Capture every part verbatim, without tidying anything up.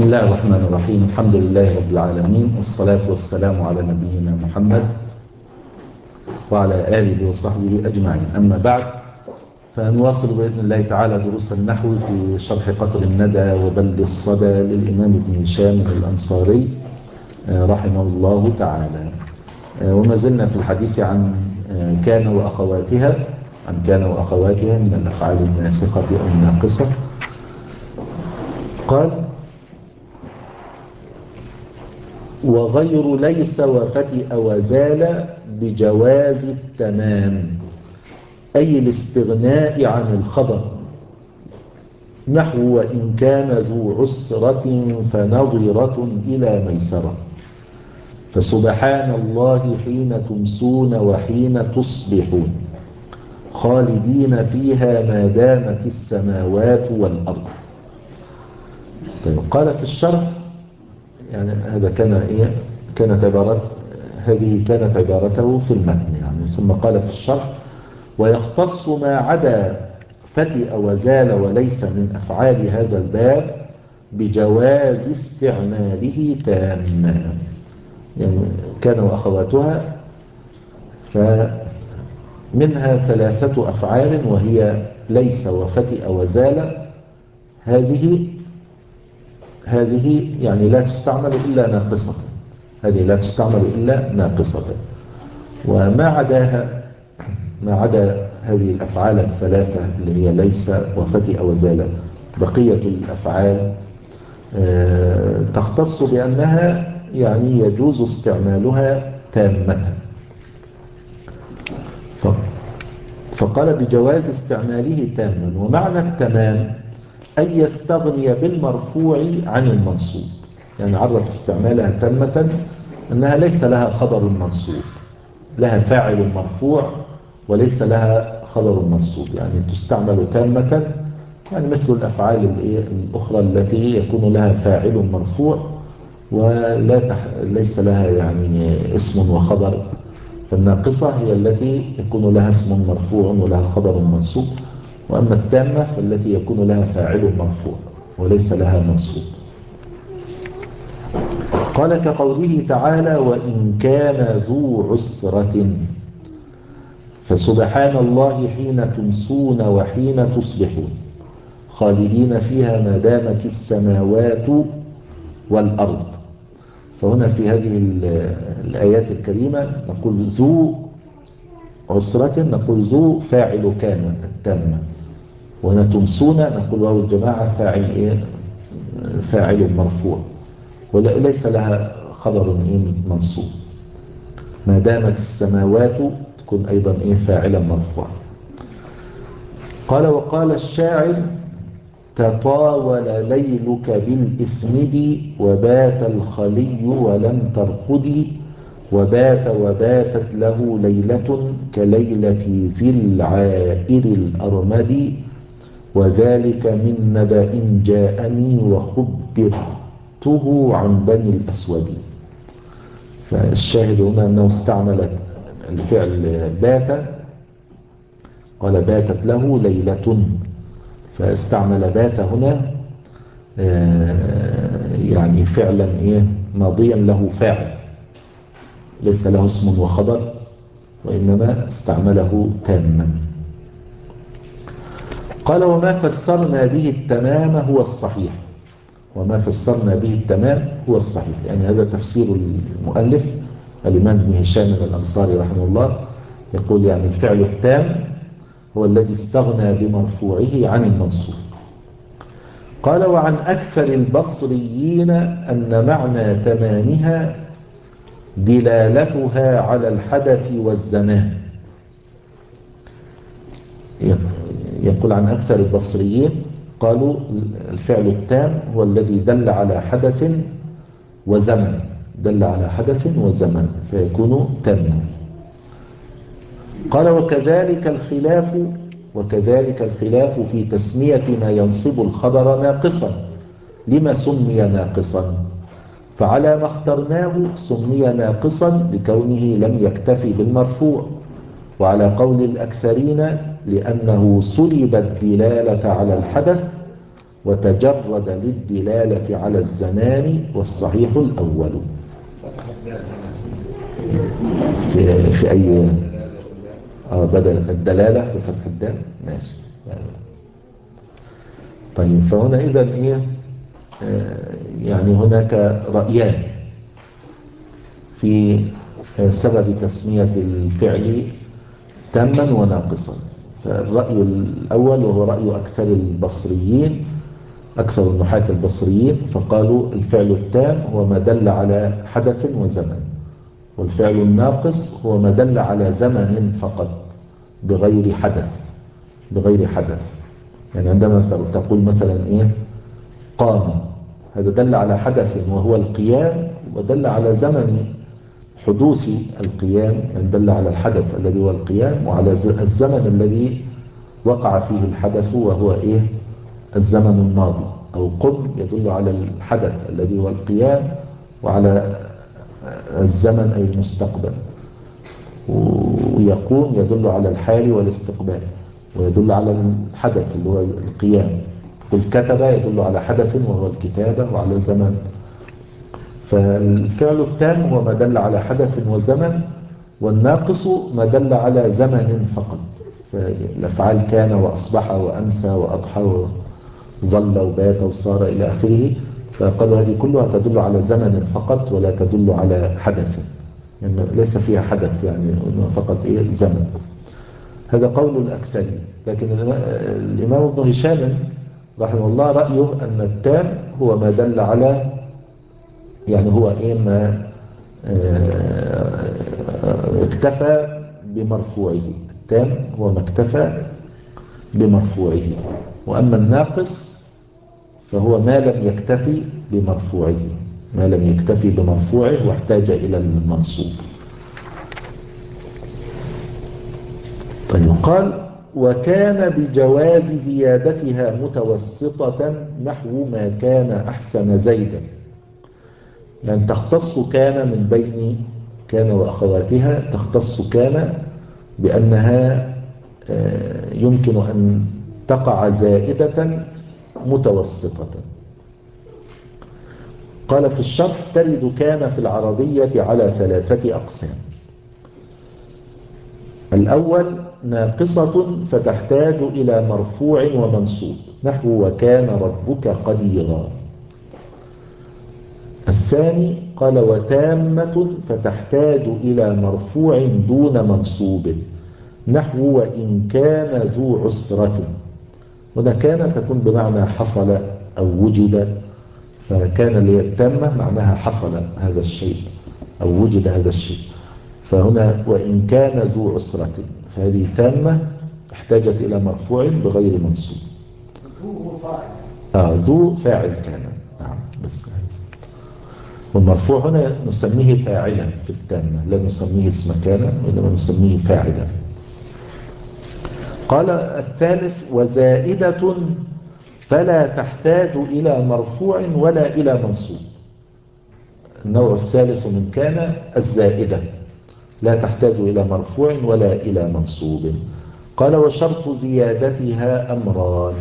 بسم الله الرحمن الرحيم. الحمد لله رب العالمين، والصلاة والسلام على نبينا محمد وعلى آله وصحبه أجمعين. أما بعد، فنواصل بإذن الله تعالى دروس النحو في شرح قطر الندى وبل الصدى للإمام ابن هشام الأنصاري رحمه الله تعالى. وما زلنا في الحديث عن كان وأخواتها عن كان وأخواتها من الأفعال الناسخة أو الناقصة. قال: وغير ليس وفتئ وزال بجواز التمام، أي الاستغناء عن الخبر، نحو وإن كان ذو عسرة فنظرة إلى ميسرة، فسبحان الله حين تمسون وحين تصبحون، خالدين فيها ما دامت السماوات والأرض. طيب، قال في الشرح، يعني هذا كان إيه كانت عبارات هذه كانت عبارته في المتن يعني. ثم قال في الشرح: ويختص ما عدا فتئ وزال وليس من أفعال هذا الباب بجواز استعماله تاما. يعني كان وأخواتها فمنها ثلاثة أفعال، وهي ليس وفتئ وزال. هذه هذه يعني لا تستعمل إلا ناقصة، هذه لا تستعمل إلا ناقصة. وما عداها ما عدا هذه الأفعال الثلاثة اللي هي ليس وفتئ وزال، بقية الأفعال تختص بأنها يعني يجوز استعمالها تامة. فقال بجواز استعماله تاما. ومعنى التمام أن يستغني بالمرفوع عن المنصوب، يعني عرف استعمالها تامة أنها ليس لها خبر منصوب، لها فاعل مرفوع وليس لها خبر منصوب، يعني تستعمل تامة، يعني مثل الأفعال الأخرى التي يكون لها فاعل مرفوع ولا تح... ليس لها يعني اسم وخبر. فالناقصة هي التي يكون لها اسم مرفوع ولها خبر منصوب، وأما التامة فالتي يكون لها فاعل مرفوع وليس لها منصوب. قال: كقوله تعالى: وإن كان ذو عسرة، فسبحان الله حين تمسون وحين تصبحون، خالدين فيها ما دامت السماوات والأرض. فهنا في هذه الآيات الكريمة نقول ذو عسرة، نقول ذو فاعل كان التامة، وهنا تمسون نقول واو الجماعة فاعل إيه فاعل مرفوع وليس لها خبر إيه منصوب. ما دامت السماوات تكون أيضا إيه فاعلا مرفوعا. قال: وقال الشاعر: تطاول ليلك بالإثمد وبات الخلي ولم ترقدي، وبات وباتت له ليلة كليلة ذي العائر الأرمد، وذلك من نبأ جاءني وخبرته عن بني الأسود. فالشاهد هنا أنه استعمل الفعل بات، قال باتت له ليلة، فاستعمل بات هنا يعني فعلا إيه ماضيا له فاعل ليس له اسم وخبر، وإنما استعمله تاما. قال: وما فسرنا به التمام هو الصحيح. وما فسرنا به التمام هو الصحيح، يعني هذا تفسير المؤلف الإمام ابن هشام الأنصاري رحمه الله. يقول يعني الفعل التام هو الذي استغنى بمرفوعه عن المنصوب. قال: وعن أكثر البصريين أن معنى تمامها دلالتها على الحدث والزمان. يقول عن أكثر البصريين قالوا الفعل التام هو الذي دل على حدث وزمن، دل على حدث وزمن فيكون تاما. قال: وكذلك الخلاف وكذلك الخلاف في تسمية ما ينصب الخبر ناقصا، لما سمي ناقصا؟ فعلى ما اخترناه سمي ناقصا لكونه لم يكتفي بالمرفوع، وعلى قول الأكثرين لأنه سلب الدلالة على الحدث وتجرد للدلالة على الزمان والصحيح الأول. في, في أي آه بدل الدلالة بفتح الدال ماشي. طيب فهنا إذن إيه آه يعني هناك رأيان في سبب تسمية الفعل تاما وناقصا. فالرأي الأول وهو رأي أكثر البصريين أكثر النحاة البصريين، فقالوا الفعل التام هو ما دل على حدث وزمن، والفعل الناقص هو ما دل على زمن فقط بغير حدث بغير حدث. يعني عندما تقول مثلا إيه قام، هذا دل على حدث وهو القيام، ودل على زمن حدوث القيام، يعني دل على الحدث الذي هو القيام وعلى الزمن الذي وقع فيه الحدث وهو إيه الزمن الماضي. أو قم يدل على الحدث الذي هو القيام وعلى الزمن أي المستقبل. ويقوم يدل على الحال والاستقبال ويدل على الحدث اللي هو القيام. قل كتب يدل على حدث وهو الكتابة وعلى زمن. فالفعل التام هو ما دل على حدث وزمن، والناقص ما دل على زمن فقط. فالأفعال كان وأصبح وأمسى وأضحى وظل وبات وصار إلى آخره، فقالوا هذه كلها تدل على زمن فقط ولا تدل على حدث، يعني ليس فيها حدث، يعني فقط إيه زمن. هذا قول الأكثرين. لكن الإمام ابن هشام رحمه الله رأيه أن التام هو ما دل على، يعني هو إيه ما اكتفى بمرفوعه. التام هو ما اكتفى بمرفوعه، وأما الناقص فهو ما لم يكتفي بمرفوعه ما لم يكتفي بمرفوعه واحتاج إلى المنصوب. طيب قال وكان بجواز زيادتها متوسطة نحو ما كان أحسن زيدا، يعني تختص كان من بين كان وأخواتها، تختص كان بأنها يمكن أن تقع زائدة متوسطة. قال في الشرح ترد كان في العربية على ثلاثة أقسام. الأول ناقصة فتحتاج إلى مرفوع ومنصوب نحو وكان ربك قديرا. الثاني قال وتامة فتحتاج إلى مرفوع دون منصوب نحو وإن كان ذو عسرة. هنا كان تكون بمعنى حصل أو وجد، فكان اللي هي التامة معناها حصل هذا الشيء أو وجد هذا الشيء. فهنا وإن كان ذو عسرة فهذه تامة احتاجت إلى مرفوع بغير منصوب. آه ذو فاعل كان، نعم. بس والمرفوع هنا نسميه فاعلا في التامة، لا نسميه اسم كان وإنما نسميه فاعلا. قال الثالث وزائدة فلا تحتاج إلى مرفوع ولا إلى منصوب. النوع الثالث من كان الزائدة لا تحتاج إلى مرفوع ولا إلى منصوب. قال وشرط زيادتها أمران،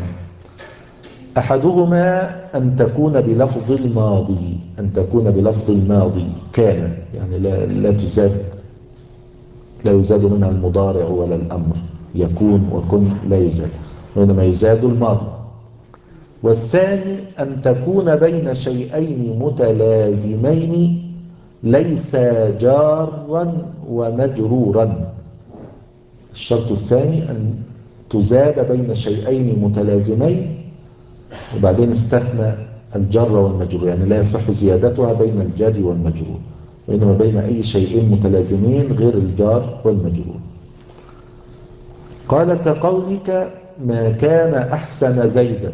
أحدهما أن تكون بلفظ الماضي أن تكون بلفظ الماضي كان، يعني لا, لا تزاد لا يزاد منها المضارع ولا الأمر، يكون وكن لا يزاد، وإنما يزاد الماضي. والثاني أن تكون بين شيئين متلازمين ليس جارا ومجرورا. الشرط الثاني أن تزاد بين شيئين متلازمين، وبعدين استثنى الجر والمجرور، يعني لا يصح زيادتها بين الجر والمجرور، وإنما بين أي شيئين متلازمين غير الجار والمجرور. قال كقولك ما كان أحسن زيدا،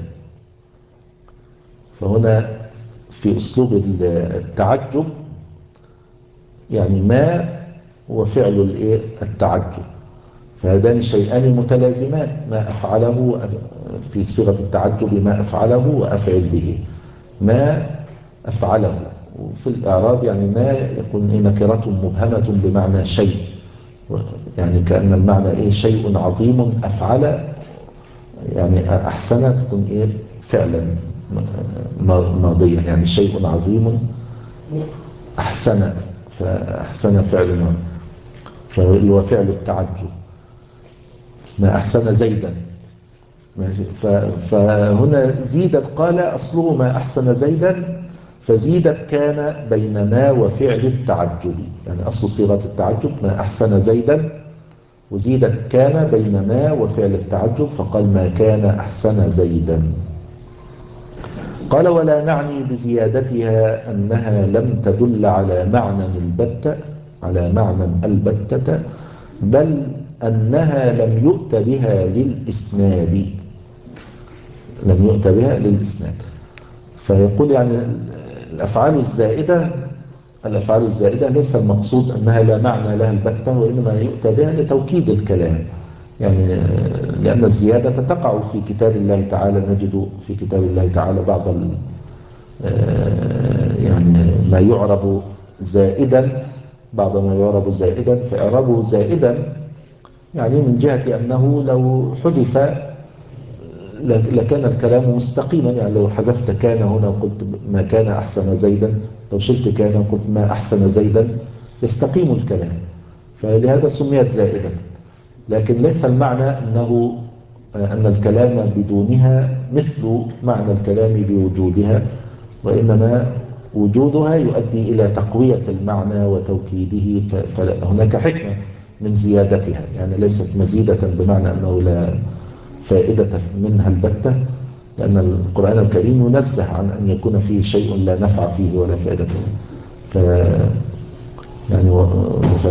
فهنا في أسلوب التعجب، يعني ما وفعل التعجب، فهذان شيئان متلازمان، ما أفعله في صيغة التعجب ما أفعله وأفعل به، ما أفعله. وفي الإعراب يعني ما يكون نكرة مبهمة بمعنى شيء، يعني كأن المعنى إيه شيء عظيم أفعل، يعني أحسن تكون إيه فعلا ماضيا، يعني شيء عظيم أحسن، فأحسن فعل، فهو فعل التعجب. ما أحسن زيدا، فهنا زيدت، قال أصله ما أحسن زيدا، فزيدت كان بين ما وفعل التعجب، يعني أصل صيغة التعجب ما أحسن زيدا، وزيدت كان بين ما وفعل التعجب، فقال ما كان أحسن زيدا. قال ولا نعني بزيادتها أنها لم تدل على معنى البتة على معنى البتة، بل أنها لم يؤت بها للإسناد، لم يؤت بها للإسناد. فيقول يعني الأفعال الزائدة الأفعال الزائدة ليس المقصود أنها لا معنى لها البتة، وإنما يؤتى بها لتوكيد الكلام، يعني لأن الزيادة تقع في كتاب الله تعالى. نجد في كتاب الله تعالى بعض يعني ما يعرب زائدا، بعض ما يعرب زائدا، فإعرابه زائدا يعني من جهة أنه لو حذف لكان الكلام مستقيما، يعني لو حذفت كان هنا وقلت ما كان أحسن زيدا، لو شلت كان وقلت ما أحسن زيدا، يستقيم الكلام، فلهذا سميت زائدة. لكن ليس المعنى أنه أن الكلام بدونها مثل معنى الكلام بوجودها، وإنما وجودها يؤدي إلى تقوية المعنى وتوكيده، فهناك حكمة من زيادتها، يعني ليست مزيدة بمعنى أنه لا فائدة منها البتة، لأن القرآن الكريم ينزه عن أن يكون فيه شيء لا نفع فيه ولا فائدة فيه. ف يعني مثلا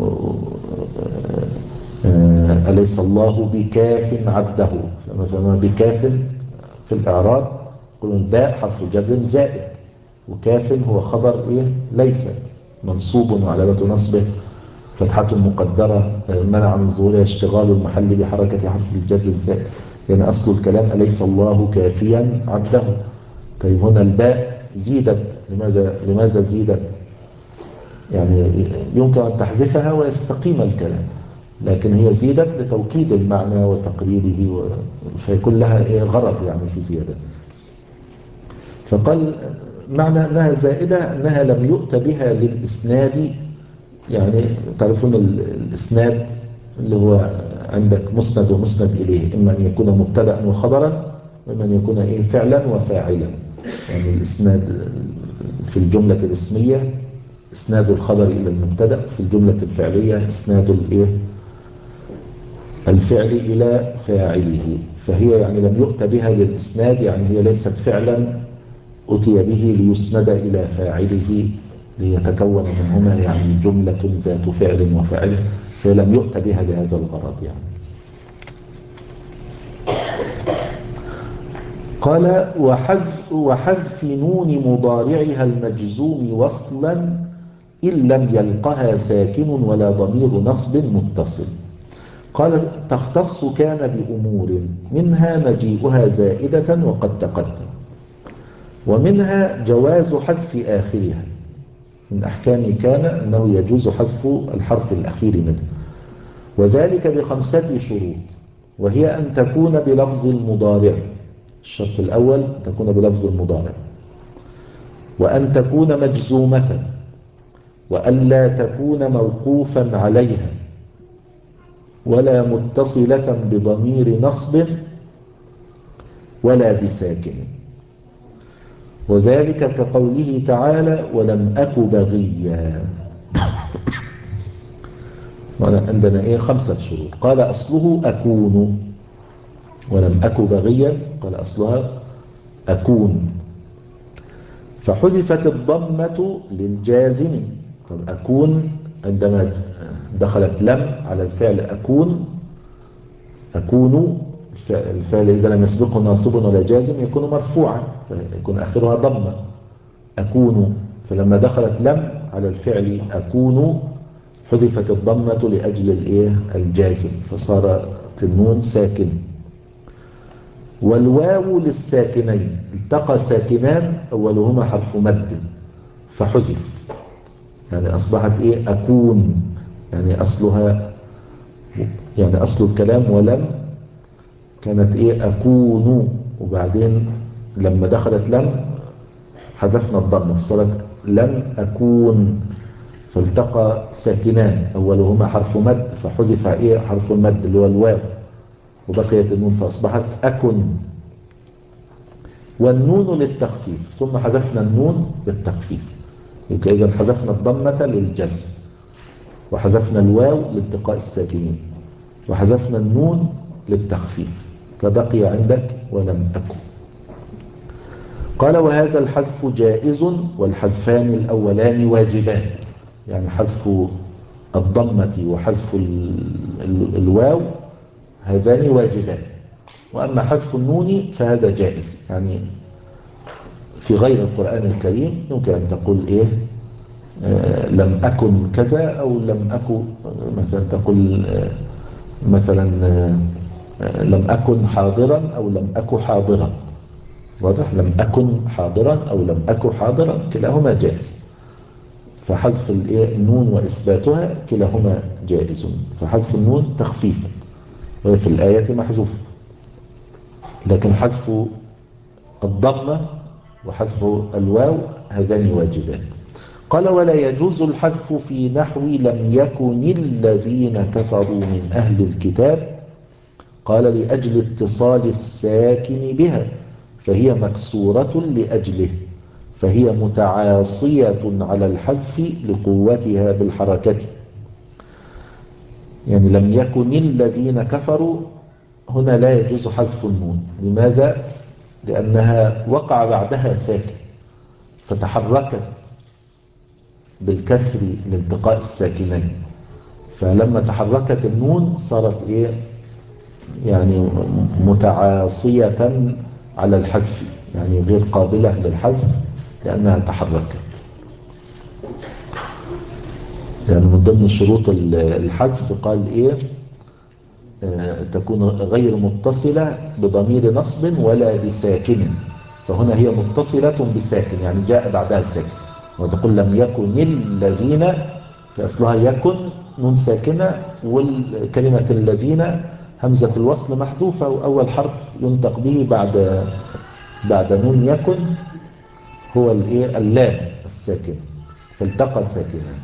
أليس الله بكاف عبده، فمثلا بكاف في الإعراب يقولون باء حرف جر زائد، وكاف هو خبر إيه ليس منصوب وعلامة نصبه فتحة مقدرة منع من ظهورها اشتغال المحل بحركة حرف الجر الزائد، يعني أصل الكلام أليس الله كافيا عبده. طيب هنا الباء زيدت، لماذا لماذا زيدت؟ يعني يمكن أن تحذفها ويستقيم الكلام، لكن هي زيدت لتوكيد المعنى وتقريره و... فيكون لها غرض يعني في زيادة. فقال معنى أنها زائدة أنها لم يؤت بها للإسناد، يعني تعرفون الإسناد اللي هو عندك مسند ومسند إليه، إما أن يكون مبتدأ وخبرا، وإما أن يكون إيه فعلا وفاعلا. يعني الإسناد في الجملة الاسمية إسناد الخبر إلى المبتدأ، في الجملة الفعلية إسناد الإيه الفعل إلى فاعله. فهي يعني لم يؤت بها للإسناد، يعني هي ليست فعلا أتي به ليسند إلى فاعله ليتكون منهما يعني جملة ذات فعل وفاعل، فلم يؤت بها لهذا الغرض يعني. قال وحذف, وحذف نون مضارعها المجزوم وصلا إن لم يلقها ساكن ولا ضمير نصب متصل. قال تختص كان بأمور منها مجيئها زائدة وقد تقدم، ومنها جواز حذف آخرها. من أحكام كان أنه يجوز حذف الحرف الأخير منه، وذلك بخمسة شروط، وهي أن تكون بلفظ المضارع. الشرط الأول أن تكون بلفظ المضارع، وأن تكون مجزومة، وألا تكون موقوفا عليها ولا متصلة بضمير نصب ولا بساكن، وذلك كقوله تعالى ولم أك بغيا. عندنا إيه خمسة شروط. قال أصله أكون، ولم أك بغيا قال أصلها أكون، فحذفت الضمة للجازم. طب أكون عندما دخلت لم على الفعل أكون، أكون الفعل إذا لم يسبقه ناصب ولا جازم يكون مرفوعا، فيكون آخرها ضمة أكون. فلما دخلت لم على الفعل أكون حذفت الضمة لأجل الإيه الجازم، فصارت النون ساكن. والواو للساكنين، التقى ساكنان أولهما حرف مد فحذف، يعني أصبحت إيه أكون، يعني أصلها يعني أصل الكلام ولم كانت إيه أكون، وبعدين لما دخلت لم حذفنا الضم في صورة لم أكون، فالتقى ساكنان أولهما حرف مد فحذف إيه حرف المد اللي هو الواو وبقيت النون فأصبحت أكن. والنون للتخفيف ثم حذفنا النون للتخفيف، يبقى إذا حذفنا الضمة للجزم وحذفنا الواو لالتقاء الساكنين وحذفنا النون للتخفيف، فبقي عندك ولم أكن. قال وهذا الحذف جائز والحذفان الأولان واجبان، يعني حذف الضمة وحذف الواو هذان واجبان، وأما حذف النون فهذا جائز. يعني في غير القرآن الكريم يمكن أن تقول إيه آه لم أكن كذا، أو لم أكن مثلا تقول آه مثلا آه لم أكن حاضرا أو لم أكن حاضرا، واضح؟ لم أكن حاضرا أو لم أكن حاضرا كلاهما جائز، فحذف النون وإثباتها كلاهما جائز، فحذف النون تخفيفا وهي في الآية محذوفة، لكن حذف الضمة وحذف الواو هذان واجبان. قال ولا يجوز الحذف في نحو لم يكن الذين كفروا من أهل الكتاب، قال لأجل اتصال الساكن بها فهي مكسورة لأجله، فهي متعاصية على الحذف لقوتها بالحركة. يعني لم يكن الذين كفروا هنا لا يجوز حذف النون. لماذا؟ لأنها وقع بعدها ساكن فتحركت بالكسر لالتقاء الساكنين، فلما تحركت النون صارت إيه يعني متعاصية على الحذف، يعني غير قابلة للحذف لأنها تحركت. يعني من ضمن شروط الحذف قال إيه آه تكون غير متصلة بضمير نصب ولا بساكن، فهنا هي متصلة بساكن يعني جاء بعدها ساكن، وتقول لم يكن الذين في أصلها يكن نون ساكنة، والكلمة الذين همزة الوصل محذوفة وأول حرف ينطق به بعد بعد نون يكن هو الايه اللام الساكن، فالتقى ساكنا.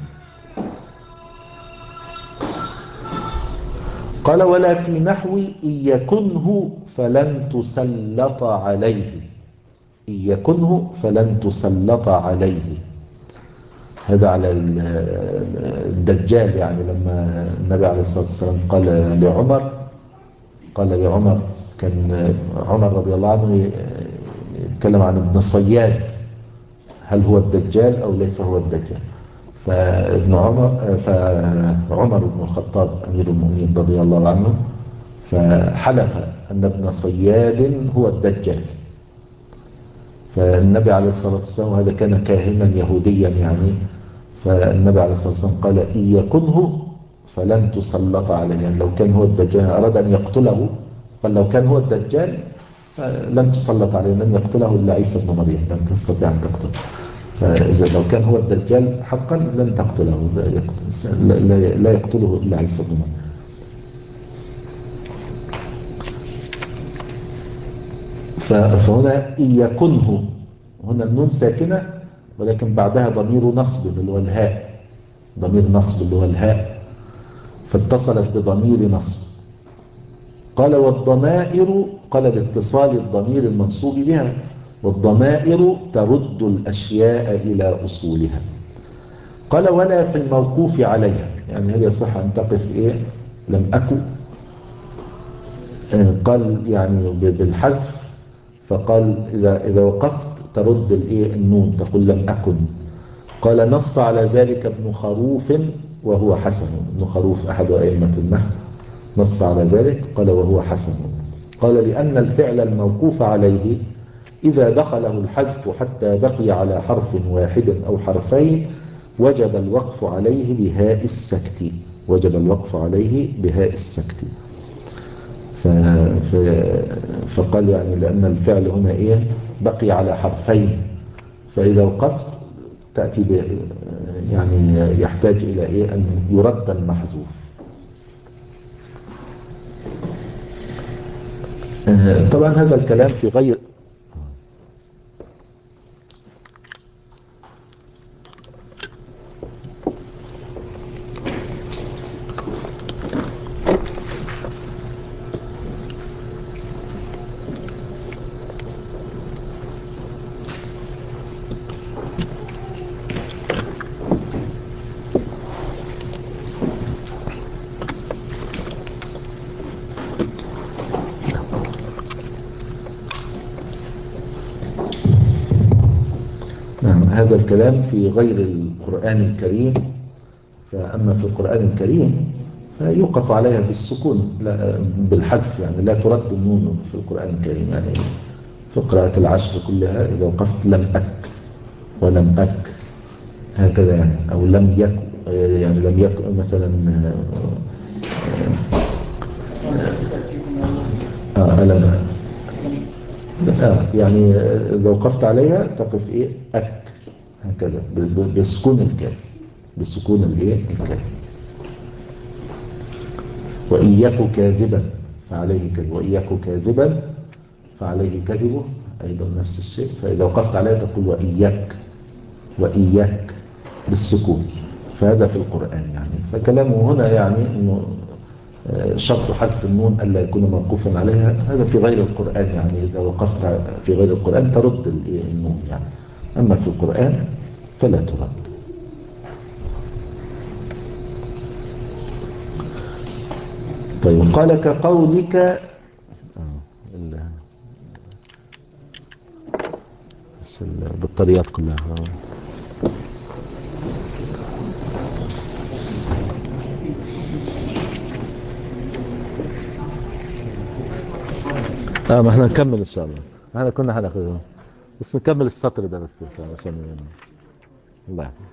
قال ولا في نحو إن يكنه فلن تسلط عليه، إن يكنه فلن تسلط عليه، هذا على الدجال. يعني لما النبي عليه الصلاة والسلام قال لعمر قال لعمر كان عمر رضي الله عنه يتكلم عن ابن صياد هل هو الدجال أو ليس هو الدجال، فابن عمر فعمر بن الخطاب أمير المؤمنين رضي الله عنه فحلف أن ابن صياد هو الدجال، فالنبي عليه الصلاة والسلام وهذا كان كاهنا يهوديا يعني، فالنبي عليه الصلاة والسلام قال إن يكنه فلن تسلط عليه، يعني لو كان هو الدجال أراد أن يقتله، قال لو كان هو الدجال لن تسلط عليه، لن يقتله إلا عيسى بن مريم، لن تستطيع أن تقتله، فإذا لو كان هو الدجال حقا لن تقتله، لا يقتله إلا عيسى بن مريم. فهنا إن يكنه، هنا النون ساكنة ولكن بعدها ضمير نصب اللي هو الهاء، ضمير نصب اللي هو الهاء، فاتصلت بضمير نصب. قال والضمائر، قال لاتصال الضمير المنصوب بها، والضمائر ترد الأشياء إلى أصولها. قال ولا في الموقوف عليها، يعني هل يصح أن تقف إيه لم أكن، قال يعني بالحذف، فقال إذا, إذا وقفت ترد الإيه النون تقول لم أكن. قال نص على ذلك ابن خروف وهو حسن، ابن خروف أحد أئمة النحو نص على ذلك قال وهو حسن. قال لأن الفعل الموقوف عليه إذا دخله الحذف حتى بقي على حرف واحد أو حرفين وجب الوقف عليه بهاء السكت، وجب الوقف عليه بهاء السكت. ف... ف... فقال يعني لأن الفعل هنا إيه بقي على حرفين، فإذا وقفت تأتي ب... يعني يحتاج إلى إيه أن يرد المحذوف. طبعا هذا الكلام في غير هذا الكلام في غير القرآن الكريم. فأما في القرآن الكريم فيوقف عليها بالسكون لا بالحذف، يعني لا ترد النون في القرآن الكريم. يعني في قراءة العشر كلها إذا وقفت لم أك ولم أك هكذا يعني، أو لم يك يعني لم يك مثلا آه ألم آه يعني إذا وقفت عليها تقف إيه أك هكذا بسكون الكاف، بسكون الإيه الكاف. وإن يك كاذبا فعليه كذب، وإن يك كاذبا فعليه كذبه أيضا نفس الشيء. فإذا وقفت عليها تقول وإياك، وإياك بالسكون. فهذا في القرآن يعني. فكلامه هنا يعني إنه شرط حذف النون ألا يكون موقوفا عليها، هذا في غير القرآن. يعني إذا وقفت في غير القرآن ترد النون يعني، أما في القرآن فلا ترد. طيب قال كقولك آه البطاريات كلها اه ما احنا نكمل ان شاء الله. احنا كنا هناخد بس نكمل السطر ده بس ان شاء الله عشان الله يحفظك.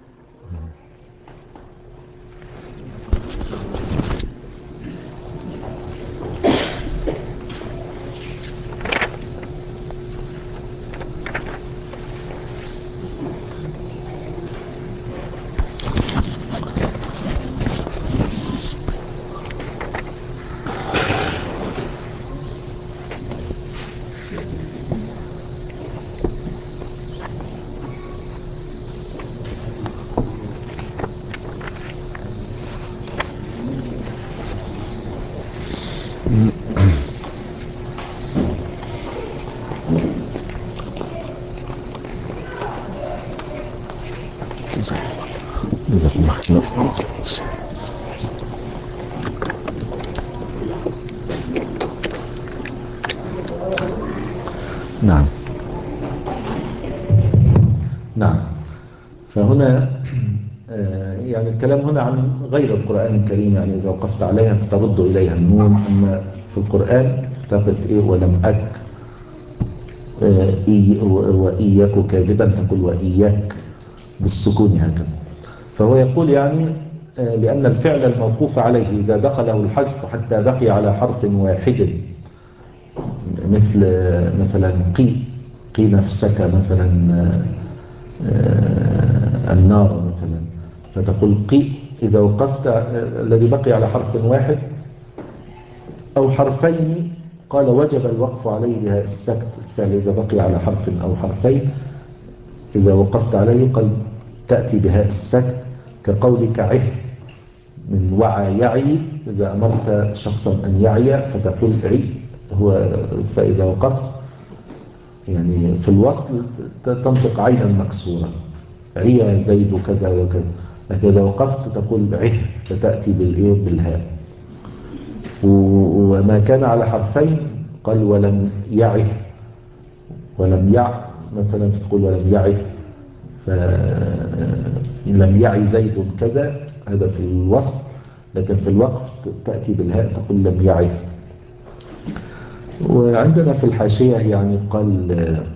جزاكم الله خير. نعم نعم. فهنا يعني الكلام هنا عن غير القرآن الكريم. يعني إذا وقفت عليها فترد إليها النون. أما في القرآن فتقف إيه ولم أك وإياك كاذبا تقول وإياك بالسكون هكذا. فهو يقول يعني لأن الفعل الموقوف عليه إذا دخله الحذف حتى بقي على حرف واحد، مثل مثلا قي قي نفسك مثلا النار مثلا، فتقول قي إذا وقفت الذي بقي على حرف واحد أو حرفين قال وجب الوقف عليه بها السكت. الفعل إذا بقي على حرف أو حرفين إذا وقفت عليه قال تأتي بها السكت، كقولك عه من وعى يعي. إذا أمرت شخصا أن يعي فتقول عي هو. فإذا وقفت يعني في الوصل تنطق عينا مكسورة، عي زيد كذا وكذا. لكن إذا وقفت تقول عه فتأتي بالإيه بالهاء. وما كان على حرفين قال ولم يعه ولم يع مثلا فتقول ولم يعه. فلم يعي زيد كذا هذا في الوصل، لكن في الوقف تأتي بالهاء تقول لم يعي. وعندنا في الحاشية يعني قال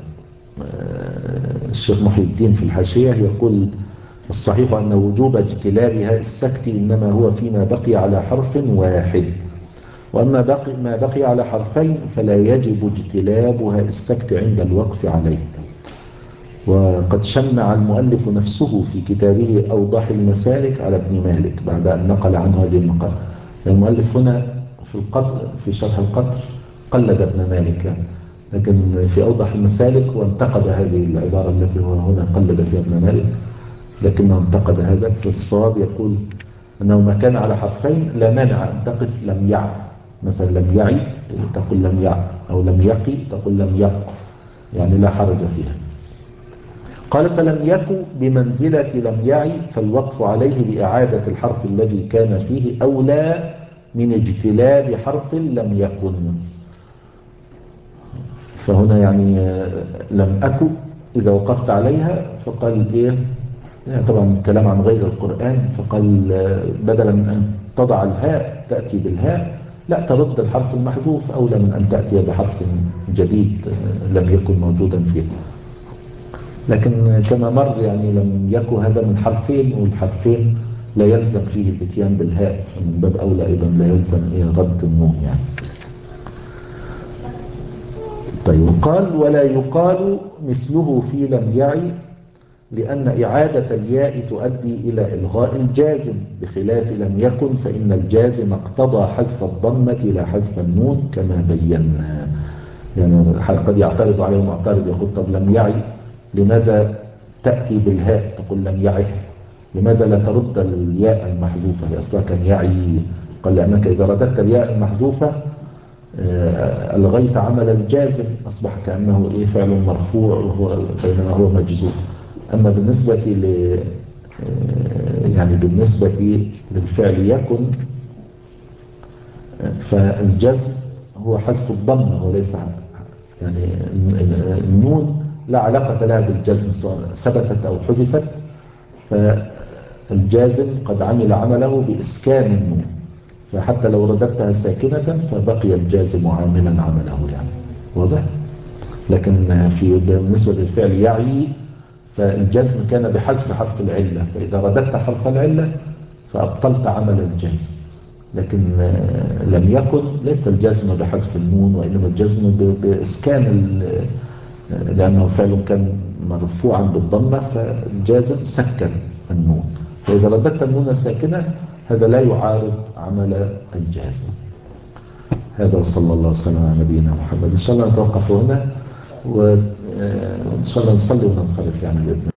الشيخ محي الدين في الحاشية يقول الصحيح أن وجوب اجتلابها السكت إنما هو فيما بقي على حرف واحد، وأما بقي ما بقي على حرفين فلا يجب اجتلابها السكت عند الوقف عليه. وقد شنع المؤلف نفسه في كتابه أوضح المسالك على ابن مالك بعد أن نقل عنه هذه المقالة. المؤلف هنا في القطر في شرح القطر قلد ابن مالك يعني، لكن في أوضح المسالك وانتقد هذه العبارة التي هو هنا قلد فيها ابن مالك، لكنه انتقد هذا. في الصواب يقول أنه ما كان على حرفين لا مانع أن تقف لم يع، مثلا لم يعي تقول لم يع، أو لم يقي تقول لم يق، يعني لا حرج فيها. قال فلم يك بمنزلة لم يعي، فالوقف عليه بإعادة الحرف الذي كان فيه أولى من اجتلاب حرف لم يكن. فهنا يعني لم أك إذا وقفت عليها فقال إيه، يعني طبعا الكلام عن غير القرآن، فقال بدلا من أن تضع الهاء تأتي بالهاء، لا ترد الحرف المحذوف أولى من أن تأتي بحرف جديد لم يكن موجودا فيه. لكن كما مر يعني لم يكن هذا من حرفين، والحرفين لا يلزم فيه الاتيان بالهاء، فمن باب أولى أيضا لا يلزم إيه رد النون يعني. طيب قال ولا يقال مثله في لم يعي، لأن إعادة الياء تؤدي إلى إلغاء الجازم، بخلاف لم يكن فإن الجازم اقتضى حذف الضمة لا حذف النون كما بينا. يعني قد يعترض عليه معترض يقول طب لم يعي لماذا تأتي بالهاء، تقول لم يعه، لماذا لا ترد الياء المحذوفة، هي أصلا كان يعي. قال لأنك إذا رددت الياء المحذوفة ألغيت عمل الجازم، أصبح كأنه إيه فعل مرفوع وهو بينما هو مجزوم. أما بالنسبة ل يعني بالنسبة للفعل يكن فالجزم هو حذف الضمة وليس يعني النون لا علاقة لها بالجزم سواء ثبتت أو حذفت، فالجازم قد عمل عمله بإسكان النون، فحتى لو رددتها ساكنة فبقي الجازم عاملا عمله يعني. واضح؟ لكن في بالنسبة للفعل يعي فالجزم كان بحذف حرف العلة، فإذا رددت حرف العلة فأبطلت عمل الجازم. لكن لم يكن ليس الجزم بحذف النون، وإنما الجزم بإسكان، لأنه فعل كان مرفوعا بالضمة فالجازم سكن النون، فإذا رددت النون ساكنة هذا لا يعارض عمل الجازم. هذا وصلى الله وسلم على نبينا محمد. إن شاء الله نتوقف هنا، وإن شاء الله نصلي وننصرف يعني بإذن الله.